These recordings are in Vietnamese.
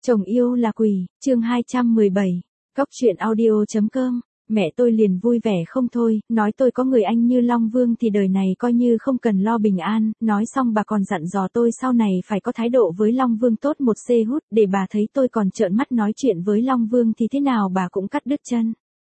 Chồng yêu là quỷ, chương 217, Cóc truyện audio.com. Mẹ tôi liền vui vẻ không thôi, nói tôi có người anh như Long Vương thì đời này coi như không cần lo bình an, nói xong bà còn dặn dò tôi sau này phải có thái độ với Long Vương tốt một xê hút, để bà thấy tôi còn trợn mắt nói chuyện với Long Vương thì thế nào bà cũng cắt đứt chân.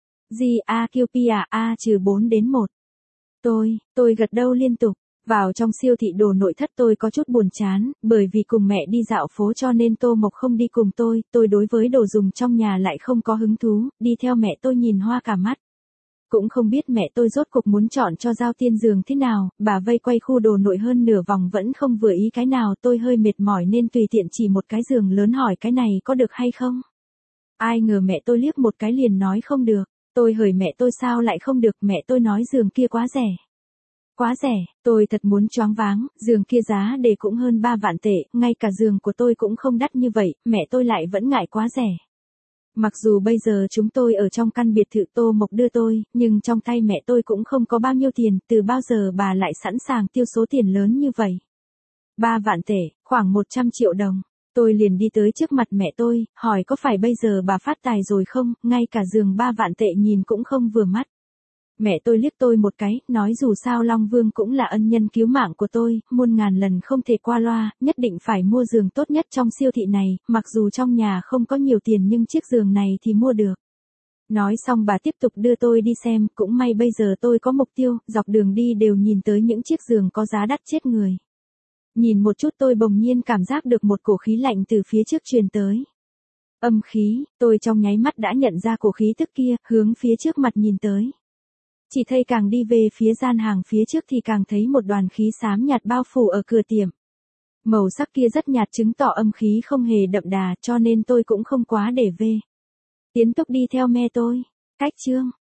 A-4 đến 1. Tôi gật đầu liên tục. Vào trong siêu thị đồ nội thất tôi có chút buồn chán, bởi vì cùng mẹ đi dạo phố cho nên Tô Mộc không đi cùng tôi đối với đồ dùng trong nhà lại không có hứng thú, đi theo mẹ tôi nhìn hoa cả mắt. Cũng không biết mẹ tôi rốt cuộc muốn chọn cho Giao Tiên giường thế nào, bà vây quay khu đồ nội hơn nửa vòng vẫn không vừa ý cái nào, tôi hơi mệt mỏi nên tùy tiện chỉ một cái giường lớn hỏi cái này có được hay không. Ai ngờ mẹ tôi liếc một cái liền nói không được, tôi hỏi mẹ tôi sao lại không được, mẹ tôi nói giường kia quá rẻ. Quá rẻ, tôi thật muốn choáng váng, giường kia giá để cũng hơn 3 vạn tệ, ngay cả giường của tôi cũng không đắt như vậy, mẹ tôi lại vẫn ngại quá rẻ. Mặc dù bây giờ chúng tôi ở trong căn biệt thự Tô Mộc đưa tôi, nhưng trong tay mẹ tôi cũng không có bao nhiêu tiền, từ bao giờ bà lại sẵn sàng tiêu số tiền lớn như vậy. 3 vạn tệ, khoảng 100 triệu đồng. Tôi liền đi tới trước mặt mẹ tôi, hỏi có phải bây giờ bà phát tài rồi không, ngay cả giường 3 vạn tệ nhìn cũng không vừa mắt. Mẹ tôi liếc tôi một cái, nói dù sao Long Vương cũng là ân nhân cứu mạng của tôi, muôn ngàn lần không thể qua loa, nhất định phải mua giường tốt nhất trong siêu thị này, mặc dù trong nhà không có nhiều tiền nhưng chiếc giường này thì mua được. Nói xong bà tiếp tục đưa tôi đi xem, cũng may bây giờ tôi có mục tiêu, dọc đường đi đều nhìn tới những chiếc giường có giá đắt chết người. Nhìn một chút tôi bỗng nhiên cảm giác được một cổ khí lạnh từ phía trước truyền tới. Âm khí, tôi trong nháy mắt đã nhận ra cổ khí tức kia, hướng phía trước mặt nhìn tới. Chỉ thấy càng đi về phía gian hàng phía trước thì càng thấy một đoàn khí xám nhạt bao phủ ở cửa tiệm. Màu sắc kia rất nhạt chứng tỏ âm khí không hề đậm đà cho nên tôi cũng không quá để về. Tiến tốc đi theo mẹ tôi. Cách chương